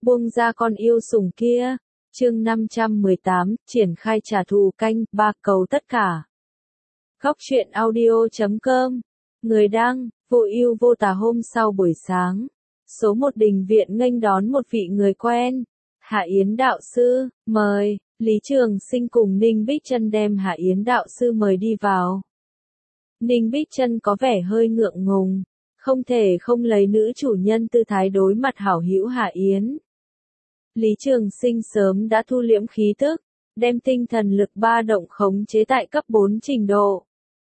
buông ra con yêu sủng kia. Chương 518, triển khai trả thù canh, 3 cầu tất cả. Góc truyện audio.com. Người đăng, vô ưu vô tà. Hôm sau buổi sáng, số 1 đình viện nghênh đón một vị người quen. Hạ Yến đạo sư, mời. Lý Trường Sinh cùng Ninh Bích Trân đem Hạ Yến đạo sư mời đi vào. Ninh Bích Trân có vẻ hơi ngượng ngùng, không thể không lấy nữ chủ nhân tư thái đối mặt hảo hữu Hạ Yến. Lý Trường Sinh sớm đã thu liễm khí tức, đem tinh thần lực ba động khống chế tại cấp 4 trình độ.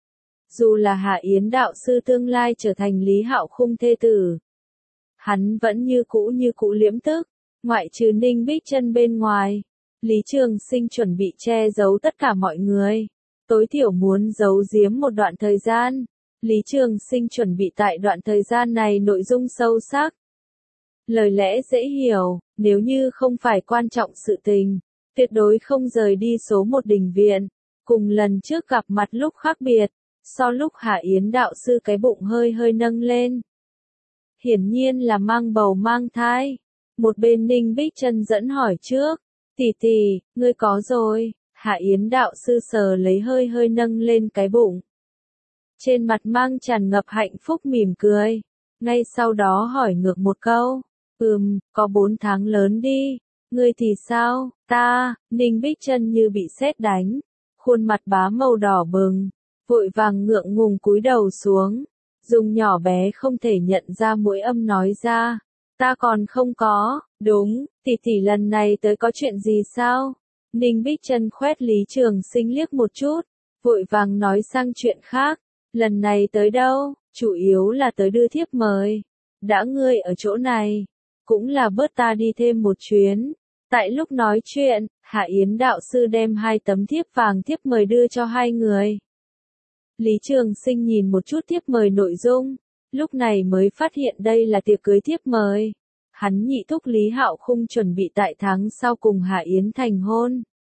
Dù là Hạ Yến đạo sư tương lai trở thành Lý Hạo Khung thê tử, hắn vẫn như cũ liễm tức, ngoại trừ Ninh Bích Trân bên ngoài. Lý Trường Sinh chuẩn bị che giấu tất cả mọi người, tối thiểu muốn giấu giếm một đoạn thời gian. Lý Trường Sinh chuẩn bị tại đoạn thời gian này nội dung sâu sắc, lời lẽ dễ hiểu, nếu như không phải quan trọng sự tình, tuyệt đối không rời đi số 1 đình viện. Cùng lần trước gặp mặt lúc khác biệt, so lúc Hạ Yến đạo sư cái bụng hơi nâng lên, hiển nhiên là mang bầu mang thai. Một bên Ninh Bích Trân dẫn hỏi trước, tỷ tỷ, ngươi có rồi. Hạ Yến đạo sư sờ lấy hơi nâng lên cái bụng, trên mặt mang tràn ngập hạnh phúc mỉm cười, ngay sau đó hỏi ngược một câu, có 4 tháng lớn đi, ngươi thì sao? Ta. Ninh Bích Trân như bị sét đánh, khuôn mặt bá màu đỏ bừng, vội vàng ngượng ngùng cúi đầu xuống, dùng nhỏ bé không thể nhận ra mỗi âm nói ra, ta còn không có. Đúng, tỷ tỷ lần này tới có chuyện gì sao? Ninh Bích Trân khoét Lý Trường Sinh liếc một chút, vội vàng nói sang chuyện khác, lần này tới đâu, chủ yếu là tới đưa thiếp mời. Đã ngươi ở chỗ này, cũng là bớt ta đi thêm một chuyến. Tại lúc nói chuyện, Hạ Yến đạo sư đem 2 tấm thiếp vàng thiếp mời đưa cho 2 người. Lý Trường Sinh nhìn một chút thiếp mời nội dung, lúc này mới phát hiện đây là tiệc cưới thiếp mời. Hắn nhị thúc Lý Hạo Khung chuẩn bị tại tháng sau cùng Hạ Yến thành hôn.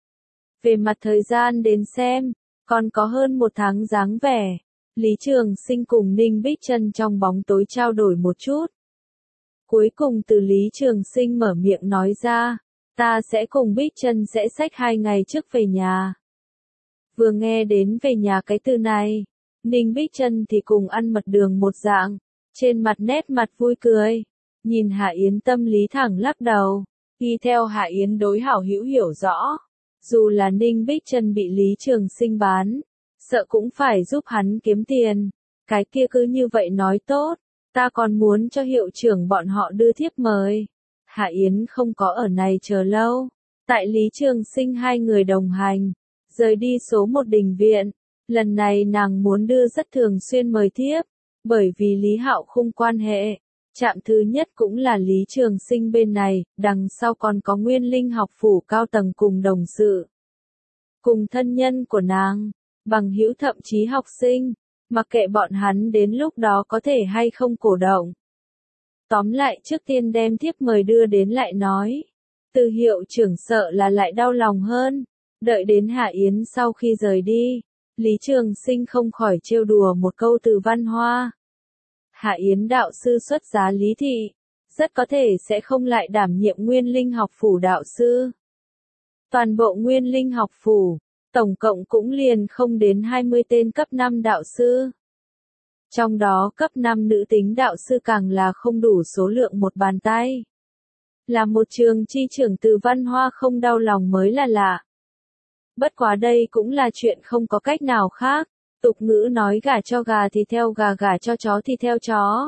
Về mặt thời gian đến xem, còn có hơn 1 tháng dáng vẻ. Lý Trường Sinh cùng Ninh Bích Trân trong bóng tối trao đổi một chút. Cuối cùng từ Lý Trường Sinh mở miệng nói ra, ta sẽ cùng Bích Trân sẽ xách 2 ngày trước về nhà. Vừa nghe đến về nhà cái từ này, Ninh Bích Trân thì cùng ăn mật đường một dạng, trên mặt nét mặt vui cười. Nhìn Hạ Yến tâm lý thẳng lắc đầu, y theo Hạ Yến đối hảo hữu hiểu rõ, dù là Ninh Bích Trân bị Lý Trường Sinh bán, sợ cũng phải giúp hắn kiếm tiền. Cái kia cứ như vậy nói tốt, ta còn muốn cho hiệu trưởng bọn họ đưa thiếp mời. Hạ Yến không có ở này chờ lâu, tại Lý Trường Sinh 2 người đồng hành, rời đi số 1 đình viện. Lần này nàng muốn đưa rất thường xuyên mời thiếp, bởi vì Lý Hạo Khung quan hệ. Trạm thứ nhất cũng là Lý Trường Sinh bên này, đằng sau còn có Nguyên Linh học phủ cao tầng cùng đồng sự, cùng thân nhân của nàng, bằng hữu thậm chí học sinh, mặc kệ bọn hắn đến lúc đó có thể hay không cổ động. Tóm lại trước tiên đem thiếp mời đưa đến lại nói, từ hiệu trưởng sợ là lại đau lòng hơn. Đợi đến Hạ Yến sau khi rời đi, Lý Trường Sinh không khỏi trêu đùa một câu từ văn hoa. Hạ Yến đạo sư xuất giá Lý thị, rất có thể sẽ không lại đảm nhiệm Nguyên Linh học phủ đạo sư. Toàn bộ Nguyên Linh học phủ, tổng cộng cũng liền không đến 20 tên cấp 5 đạo sư. Trong đó cấp 5 nữ tính đạo sư càng là không đủ số lượng một bàn tay. Là một trường chi trưởng từ văn hoa không đau lòng mới là lạ. Bất quá đây cũng là chuyện không có cách nào khác. Tục ngữ nói gả cho gà thì theo gà, gả cho chó thì theo chó.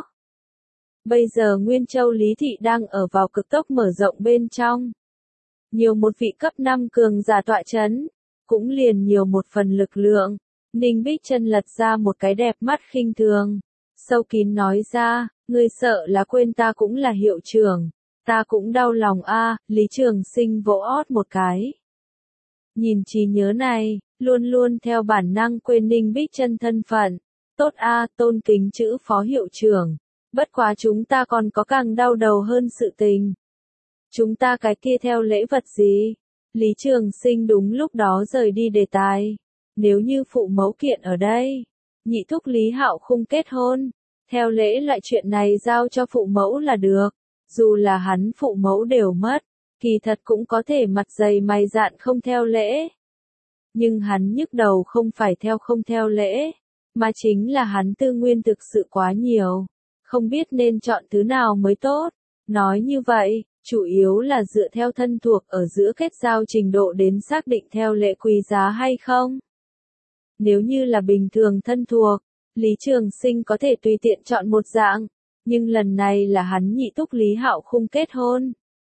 Bây giờ Nguyên Châu Lý thị đang ở vào cực tốc mở rộng bên trong. Nhiều một vị cấp 5 cường giả tọa chấn, cũng liền nhiều một phần lực lượng. Ninh Bích Trân lật ra một cái đẹp mắt khinh thường, sâu kín nói ra, ngươi sợ là quên ta cũng là hiệu trưởng, ta cũng đau lòng a. Lý Trường Sinh vỗ ót một cái. Nhìn trí nhớ này, luôn luôn theo bản năng quên Ninh Bích Trân thân phận. Tốt a, tôn kính chữ phó hiệu trưởng. Bất quá chúng ta còn có càng đau đầu hơn sự tình. Chúng ta cái kia theo lễ vật gì? Lý Trường Sinh đúng lúc đó rời đi đề tài. Nếu như phụ mẫu kiện ở đây, nhị thúc Lý Hạo Khung kết hôn, theo lễ loại chuyện này giao cho phụ mẫu là được. dù là hắn phụ mẫu đều mất, kỳ thật cũng có thể mặt dày mày dạn không theo lễ. Nhưng hắn nhức đầu không phải theo không theo lễ, mà chính là hắn tư nguyên thực sự quá nhiều, không biết nên chọn thứ nào mới tốt. Nói như vậy, chủ yếu là dựa theo thân thuộc ở giữa kết giao trình độ đến xác định theo lệ quý giá hay không. Nếu như là bình thường thân thuộc, Lý Trường Sinh có thể tùy tiện chọn một dạng, nhưng lần này là hắn nhị thúc Lý Hạo Khung kết hôn.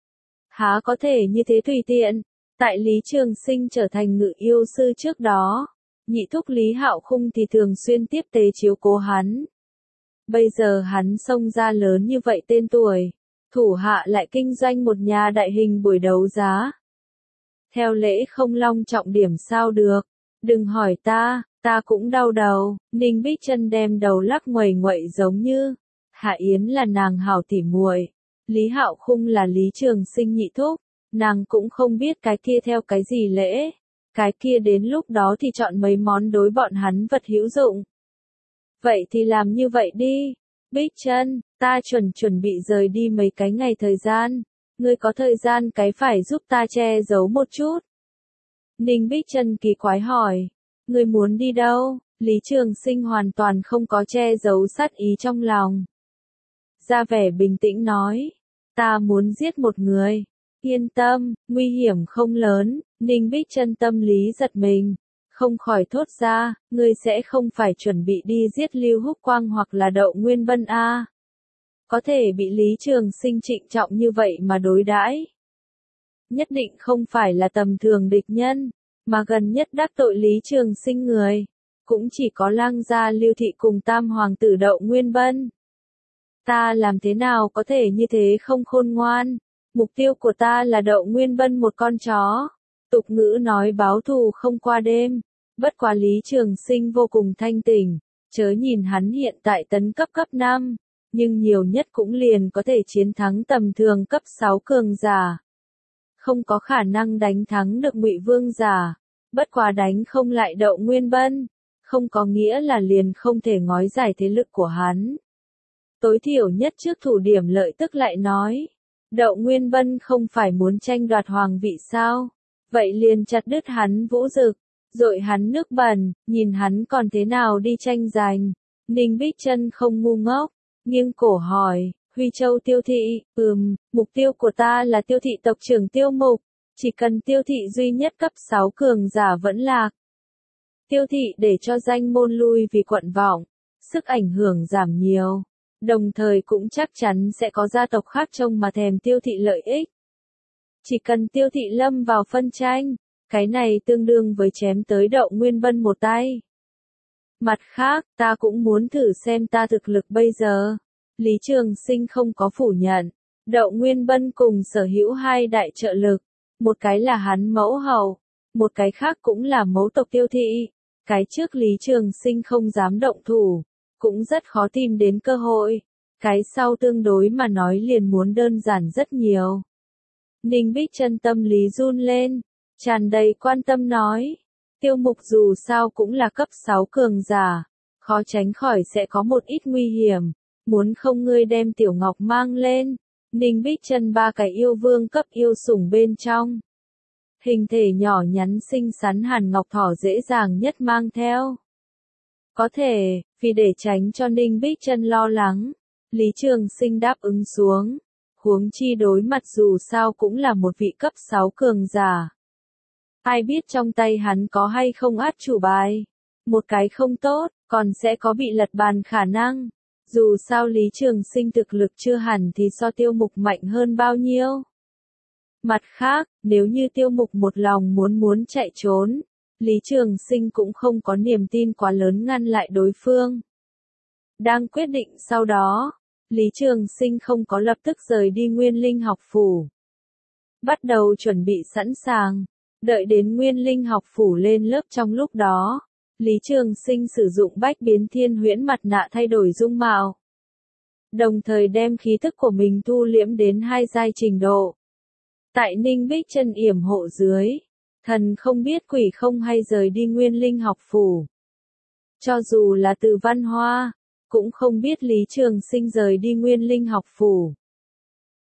Há có thể như thế tùy tiện, tại Lý Trường Sinh trở thành ngự yêu sư trước đó, nhị thúc Lý Hạo Khung thì thường xuyên tiếp tế chiếu cố hắn. Bây giờ hắn xông ra lớn như vậy tên tuổi, thủ hạ lại kinh doanh một nhà đại hình buổi đấu giá. Theo lễ không long trọng điểm sao được, đừng hỏi ta cũng đau đầu. Ninh Bích Chân đem đầu lắc nguẩy nguậy giống như, Hạ Yến là nàng hảo tỉ muội, Lý Hạo Khung là Lý Trường Sinh nhị thúc, nàng cũng không biết cái kia theo cái gì lễ, cái kia đến lúc đó thì chọn mấy món đối bọn hắn vật hữu dụng. Vậy thì làm như vậy đi, Bích Chân, ta chuẩn bị rời đi mấy cái ngày thời gian, ngươi có thời gian cái phải giúp ta che giấu một chút. Ninh Bích Chân kỳ quái hỏi, ngươi muốn đi đâu? Lý Trường Sinh hoàn toàn không có che giấu sát ý trong lòng. Ra vẻ bình tĩnh nói, ta muốn giết một người. Yên tâm, nguy hiểm không lớn. Ninh Bích Chân tâm lý giật mình, không khỏi thốt ra, ngươi sẽ không phải chuẩn bị đi giết Lưu Húc Quang hoặc là Đậu Nguyên Bân a? Có thể bị Lý Trường Sinh trịnh trọng như vậy mà đối đãi, nhất định không phải là tầm thường địch nhân, mà gần nhất đắc tội Lý Trường Sinh người, cũng chỉ có Lang gia Lưu thị cùng Tam hoàng tử Đậu Nguyên Bân. Ta làm thế nào có thể như thế không khôn ngoan? Mục tiêu của ta là Đậu Nguyên Bân một con chó. Tục ngữ nói báo thù không qua đêm, bất quá Lý Trường Sinh vô cùng thanh tỉnh, chớ nhìn hắn hiện tại tấn cấp 5, nhưng nhiều nhất cũng liền có thể chiến thắng tầm thường cấp 6 cường giả. Không có khả năng đánh thắng được Ngụy Vương giả, bất quá đánh không lại Đậu Nguyên Bân, không có nghĩa là liền không thể ngói giải thế lực của hắn. Tối thiểu nhất trước thủ điểm lợi tức lại nói, Đậu Nguyên Bân không phải muốn tranh đoạt hoàng vị sao? Vậy liền chặt đứt hắn vũ dực, dội hắn nước bẩn, nhìn hắn còn thế nào đi tranh giành. Ninh Bích Chân không ngu ngốc, nghiêng cổ hỏi, Huy Châu Tiêu thị, mục tiêu của ta là Tiêu thị tộc trưởng Tiêu Mục, chỉ cần Tiêu thị duy nhất cấp 6 cường giả vẫn lạc. Tiêu thị để cho danh môn lui vì quận vọng, sức ảnh hưởng giảm nhiều, đồng thời cũng chắc chắn sẽ có gia tộc khác trông mà thèm Tiêu thị lợi ích. Chỉ cần Tiêu thị lâm vào phân tranh, cái này tương đương với chém tới Đậu Nguyên Bân một tay. Mặt khác, ta cũng muốn thử xem ta thực lực bây giờ. Lý Trường Sinh không có phủ nhận, Đậu Nguyên Bân cùng sở hữu hai đại trợ lực, một cái là hắn mẫu hậu, một cái khác cũng là mẫu tộc Tiêu thị. Cái trước Lý Trường Sinh không dám động thủ, cũng rất khó tìm đến cơ hội, cái sau tương đối mà nói liền muốn đơn giản rất nhiều. Ninh Bích Chân tâm lý run lên, tràn đầy quan tâm nói, Tiêu Mục dù sao cũng là cấp 6 cường giả, khó tránh khỏi sẽ có một ít nguy hiểm, muốn không ngươi đem Tiểu Ngọc mang lên. Ninh Bích Chân ba cái yêu vương cấp yêu sủng bên trong, hình thể nhỏ nhắn xinh xắn Hàn Ngọc Thỏ dễ dàng nhất mang theo. Có thể, vì để tránh cho Ninh Bích Chân lo lắng, Lý Trường Sinh đáp ứng xuống, huống chi đối mặt dù sao cũng là một vị cấp 6 cường giả. Ai biết trong tay hắn có hay không át chủ bài, một cái không tốt, còn sẽ có bị lật bàn khả năng. Dù sao Lý Trường Sinh thực lực chưa hẳn thì so Tiêu Mục mạnh hơn bao nhiêu. Mặt khác, nếu như Tiêu Mục một lòng muốn chạy trốn, Lý Trường Sinh cũng không có niềm tin quá lớn ngăn lại đối phương. Đang quyết định sau đó, Lý Trường Sinh không có lập tức rời đi Nguyên Linh học phủ. Bắt đầu chuẩn bị sẵn sàng, đợi đến Nguyên Linh học phủ lên lớp trong lúc đó, Lý Trường Sinh sử dụng bách biến thiên huyễn mặt nạ thay đổi dung mạo. Đồng thời đem khí thức của mình thu liễm đến 2 giai trình độ. Tại Ninh Bích Chân yểm hộ dưới, thần không biết quỷ không hay rời đi Nguyên Linh học phủ. Cho dù là Từ Văn Hoa, cũng không biết Lý Trường Sinh rời đi Nguyên Linh học phủ.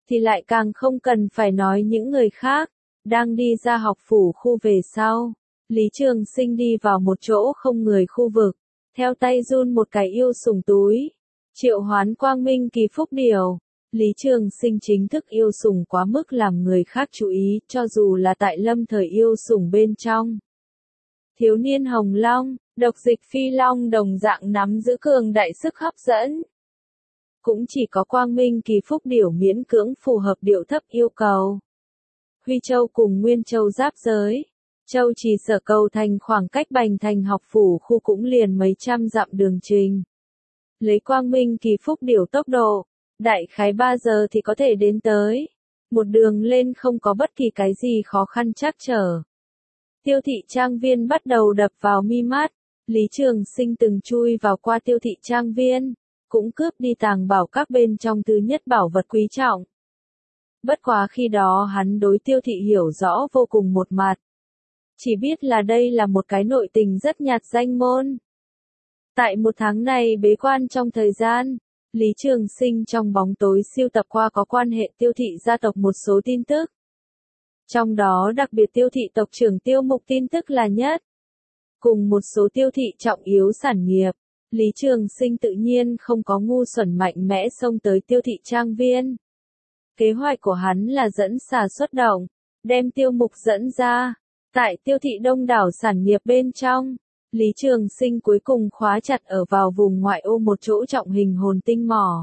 thì lại càng không cần phải nói những người khác. Đang đi ra học phủ khu về sau, Lý Trường Sinh đi vào một chỗ không người khu vực, theo tay run một cái yêu sủng túi, triệu hoán quang minh kỳ phúc điểu. Lý Trường Sinh chính thức yêu sủng quá mức làm người khác chú ý, cho dù là tại lâm thời yêu sủng bên trong. Thiếu niên hồng long, độc dịch phi long đồng dạng nắm giữ cường đại sức hấp dẫn. Cũng chỉ có quang minh kỳ phúc điểu miễn cưỡng phù hợp điệu thấp yêu cầu. Huy Châu cùng Nguyên Châu giáp giới. Châu Trì Sở Cầu Thành khoảng cách Bành Thành học phủ khu cũng liền mấy trăm dặm đường trình. Lấy quang minh kỳ phúc điểu tốc độ, đại khái 3 giờ thì có thể đến tới. Một đường lên không có bất kỳ cái gì khó khăn trắc trở. Tiêu thị trang viên bắt đầu đập vào mi mắt. Lý Trường Sinh từng chui vào qua tiêu thị trang viên, cũng cướp đi tàng bảo các bên trong thứ nhất bảo vật quý trọng. Bất quá khi đó hắn đối tiêu thị hiểu rõ vô cùng một mặt. Chỉ biết là đây là một cái nội tình rất nhạt danh môn. Tại một tháng này bế quan trong thời gian, Lý Trường Sinh trong bóng tối siêu tập qua có quan hệ tiêu thị gia tộc một số tin tức. Trong đó đặc biệt tiêu thị tộc trưởng Tiêu Mục tin tức là nhất. Cùng một số tiêu thị trọng yếu sản nghiệp, Lý Trường Sinh tự nhiên không có ngu xuẩn mạnh mẽ xông tới tiêu thị trang viên. Kế hoạch của hắn là dẫn xà xuất động, đem Tiêu Mục dẫn ra. Tại tiêu thị đông đảo sản nghiệp bên trong, Lý Trường Sinh cuối cùng khóa chặt ở vào vùng ngoại ô một chỗ trọng hình hồn tinh mỏ.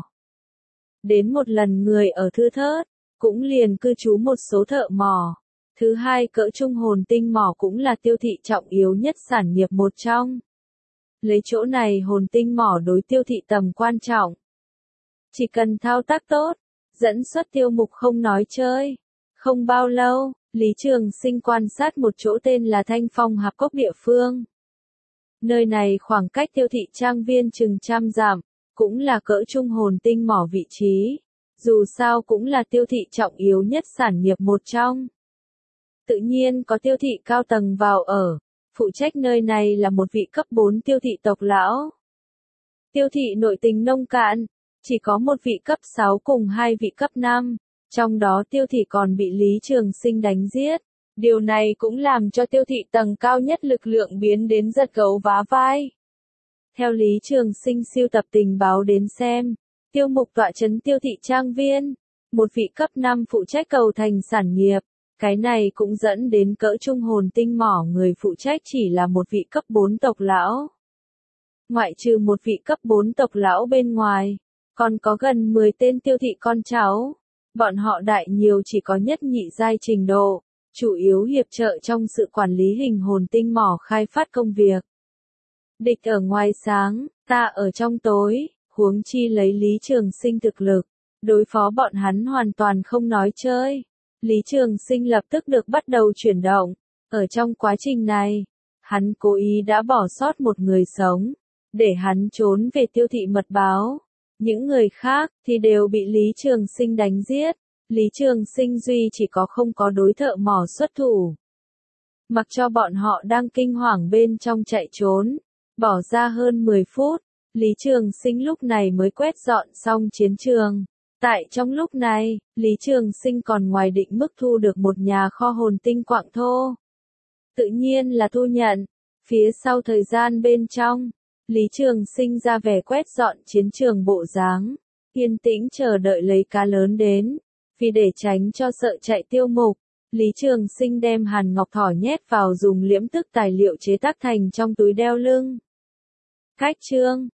Đến một lần người ở thưa thớt, cũng liền cư trú một số thợ mỏ. Thứ hai cỡ trung hồn tinh mỏ cũng là tiêu thị trọng yếu nhất sản nghiệp một trong. Lấy chỗ này hồn tinh mỏ đối tiêu thị tầm quan trọng. Chỉ cần thao tác tốt, dẫn xuất Tiêu Mục không nói chơi. Không bao lâu, Lý Trường Sinh quan sát một chỗ tên là Thanh Phong Hạp Cốc địa phương. Nơi này khoảng cách tiêu thị trang viên chừng 100 dặm, cũng là cỡ trung hồn tinh mỏ vị trí. Dù sao cũng là tiêu thị trọng yếu nhất sản nghiệp một trong. Tự nhiên có tiêu thị cao tầng vào ở, phụ trách nơi này là một vị cấp 4 tiêu thị tộc lão. Tiêu thị nội tình nông cạn, chỉ có một vị cấp 6 cùng 2 vị cấp 5, trong đó tiêu thị còn bị Lý Trường Sinh đánh giết. Điều này cũng làm cho tiêu thị tầng cao nhất lực lượng biến đến giật gấu vá vai. Theo Lý Trường Sinh siêu tập tình báo đến xem, Tiêu Mục tọa trấn tiêu thị trang viên, một vị cấp 5 phụ trách cầu thành sản nghiệp, cái này cũng dẫn đến cỡ trung hồn tinh mỏ người phụ trách chỉ là một vị cấp 4 tộc lão. Ngoại trừ một vị cấp 4 tộc lão bên ngoài, còn có gần 10 tên tiêu thị con cháu, bọn họ đại nhiều chỉ có nhất nhị giai trình độ. Chủ yếu hiệp trợ trong sự quản lý hình hồn tinh mỏ khai phát công việc. Địch ở ngoài sáng, ta ở trong tối, huống chi lấy Lý Trường Sinh thực lực, đối phó bọn hắn hoàn toàn không nói chơi. Lý Trường Sinh lập tức được bắt đầu chuyển động. Ở trong quá trình này, hắn cố ý đã bỏ sót một người sống, để hắn trốn về tiêu thị mật báo. Những người khác thì đều bị Lý Trường Sinh đánh giết. Lý Trường Sinh duy chỉ có không có đối thợ mỏ xuất thủ. Mặc cho bọn họ đang kinh hoàng bên trong chạy trốn, bỏ ra hơn 10 phút, Lý Trường Sinh lúc này mới quét dọn xong chiến trường. Tại trong lúc này, Lý Trường Sinh còn ngoài định mức thu được một nhà kho hồn tinh quặng thô. Tự nhiên là thu nhận. Phía sau thời gian bên trong, Lý Trường Sinh ra vẻ quét dọn chiến trường bộ dáng, yên tĩnh chờ đợi lấy cá lớn đến. Vì để tránh cho sợ chạy Tiêu Mục, Lý Trường Sinh đem hàn ngọc thỏ nhét vào dùng liễm tức tài liệu chế tác thành trong túi đeo lưng. Cách chương